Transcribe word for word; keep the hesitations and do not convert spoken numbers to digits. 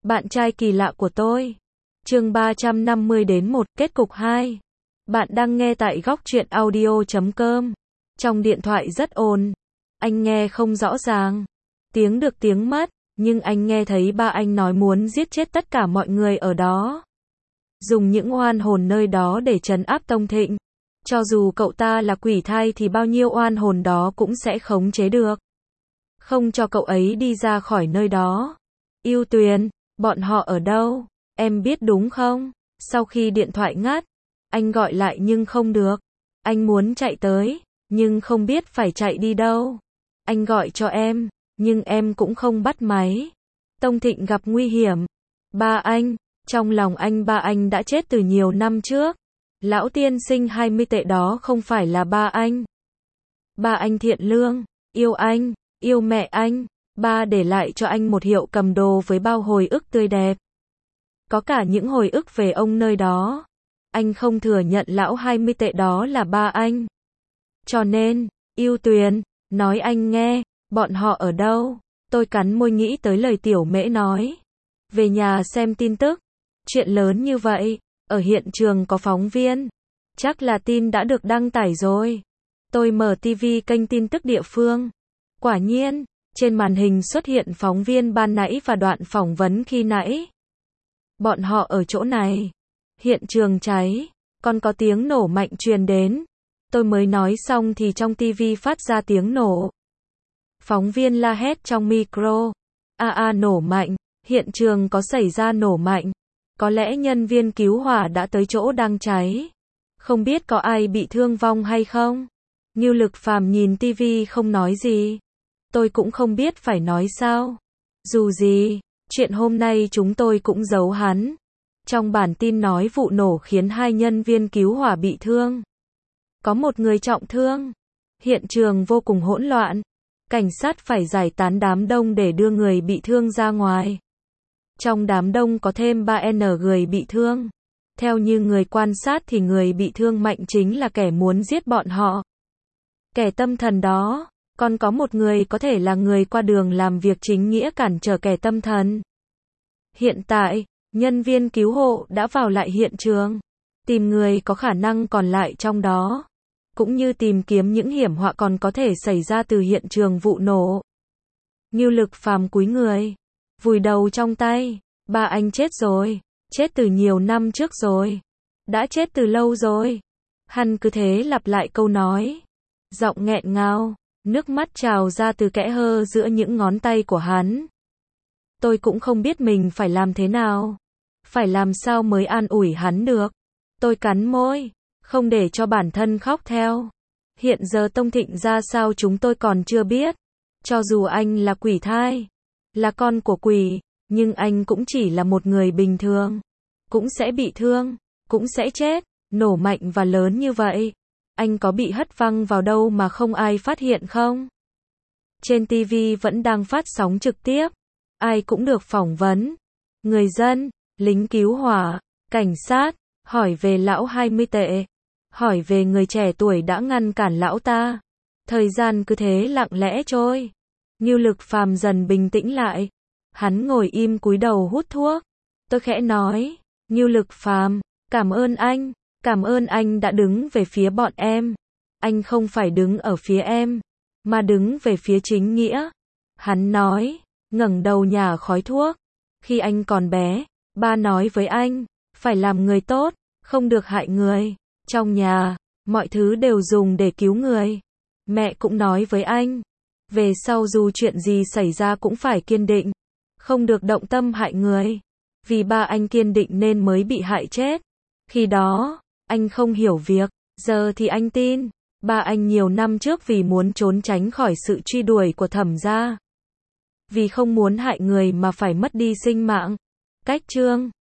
Bạn trai kỳ lạ của tôi. Chương ba trăm năm mươi đến một, kết cục hai. Bạn đang nghe tại góc truyện audio chấm com. Trong điện thoại rất ồn. Anh nghe không rõ ràng. Tiếng được tiếng mất, nhưng anh nghe thấy ba anh nói muốn giết chết tất cả mọi người ở đó. Dùng những oan hồn nơi đó để trấn áp Tông Thịnh. Cho dù cậu ta là quỷ thai thì bao nhiêu oan hồn đó cũng sẽ khống chế được. Không cho cậu ấy đi ra khỏi nơi đó. Yêu Tuyền, bọn họ ở đâu? Em biết đúng không? Sau khi điện thoại ngắt, anh gọi lại nhưng không được. Anh muốn chạy tới, nhưng không biết phải chạy đi đâu. Anh gọi cho em, nhưng em cũng không bắt máy. Tông Thịnh gặp nguy hiểm. Ba anh, trong lòng anh ba anh đã chết từ nhiều năm trước. Lão tiên sinh hai mươi tệ đó không phải là ba anh. Ba anh thiện lương, yêu anh, yêu mẹ anh. Ba để lại cho anh một hiệu cầm đồ với bao hồi ức tươi đẹp. Có cả những hồi ức về ông nơi đó. Anh không thừa nhận lão hai mươi tệ đó là ba anh. Cho nên, Yêu Tuyền, nói anh nghe, bọn họ ở đâu? Tôi cắn môi nghĩ tới lời Tiểu Mễ nói. Về nhà xem tin tức. Chuyện lớn như vậy, ở hiện trường có phóng viên. Chắc là tin đã được đăng tải rồi. Tôi mở ti vi kênh tin tức địa phương. Quả nhiên, trên màn hình xuất hiện phóng viên ban nãy và đoạn phỏng vấn khi nãy. Bọn họ ở chỗ này. Hiện trường cháy, còn có tiếng nổ mạnh truyền đến. Tôi mới nói xong thì trong ti vi phát ra tiếng nổ. Phóng viên la hét trong micro. A a nổ mạnh, hiện trường có xảy ra nổ mạnh. Có lẽ nhân viên cứu hỏa đã tới chỗ đang cháy. Không biết có ai bị thương vong hay không? Ngưu Lực Phàm nhìn ti vi không nói gì. Tôi cũng không biết phải nói sao. Dù gì, chuyện hôm nay chúng tôi cũng giấu hắn. Trong bản tin nói vụ nổ khiến hai nhân viên cứu hỏa bị thương. Có một người trọng thương. Hiện trường vô cùng hỗn loạn. Cảnh sát phải giải tán đám đông để đưa người bị thương ra ngoài. Trong đám đông có thêm ba người bị thương. Theo như người quan sát thì người bị thương mạnh chính là kẻ muốn giết bọn họ. Kẻ tâm thần đó. Còn có một người có thể là người qua đường làm việc chính nghĩa cản trở kẻ tâm thần. Hiện tại, nhân viên cứu hộ đã vào lại hiện trường. Tìm người có khả năng còn lại trong đó. Cũng như tìm kiếm những hiểm họa còn có thể xảy ra từ hiện trường vụ nổ. Ngưu Lực Phàm cúi người. Vùi đầu trong tay. Ba anh chết rồi. Chết từ nhiều năm trước rồi. Đã chết từ lâu rồi. Hắn cứ thế lặp lại câu nói. Giọng nghẹn ngào. Nước mắt trào ra từ kẽ hơ giữa những ngón tay của hắn. Tôi cũng không biết mình phải làm thế nào. Phải làm sao mới an ủi hắn được. Tôi cắn môi. Không để cho bản thân khóc theo. Hiện giờ Tông Thịnh ra sao chúng tôi còn chưa biết. Cho dù anh là quỷ thai. Là con của quỷ. Nhưng anh cũng chỉ là một người bình thường. Cũng sẽ bị thương. Cũng sẽ chết. Nổ mạnh và lớn như vậy. Anh có bị hất văng vào đâu mà không ai phát hiện không? Trên ti vi vẫn đang phát sóng trực tiếp. Ai cũng được phỏng vấn. Người dân, lính cứu hỏa, cảnh sát, hỏi về lão hai mươi tệ. Hỏi về người trẻ tuổi đã ngăn cản lão ta. Thời gian cứ thế lặng lẽ trôi. Ngưu Lực Phàm dần bình tĩnh lại. Hắn ngồi im cúi đầu hút thuốc. Tôi khẽ nói, Ngưu Lực Phàm, cảm ơn anh. Cảm ơn anh đã đứng về phía bọn em. Anh không phải đứng ở phía em, mà đứng về phía chính nghĩa. Hắn nói, ngẩng đầu nhả khói thuốc. Khi anh còn bé, ba nói với anh, phải làm người tốt, không được hại người. Trong nhà, mọi thứ đều dùng để cứu người. Mẹ cũng nói với anh, về sau dù chuyện gì xảy ra cũng phải kiên định, không được động tâm hại người. Vì ba anh kiên định nên mới bị hại chết. Khi đó, anh không hiểu việc, giờ thì anh tin. Ba anh nhiều năm trước vì muốn trốn tránh khỏi sự truy đuổi của Thẩm gia. Vì không muốn hại người mà phải mất đi sinh mạng. Cách chương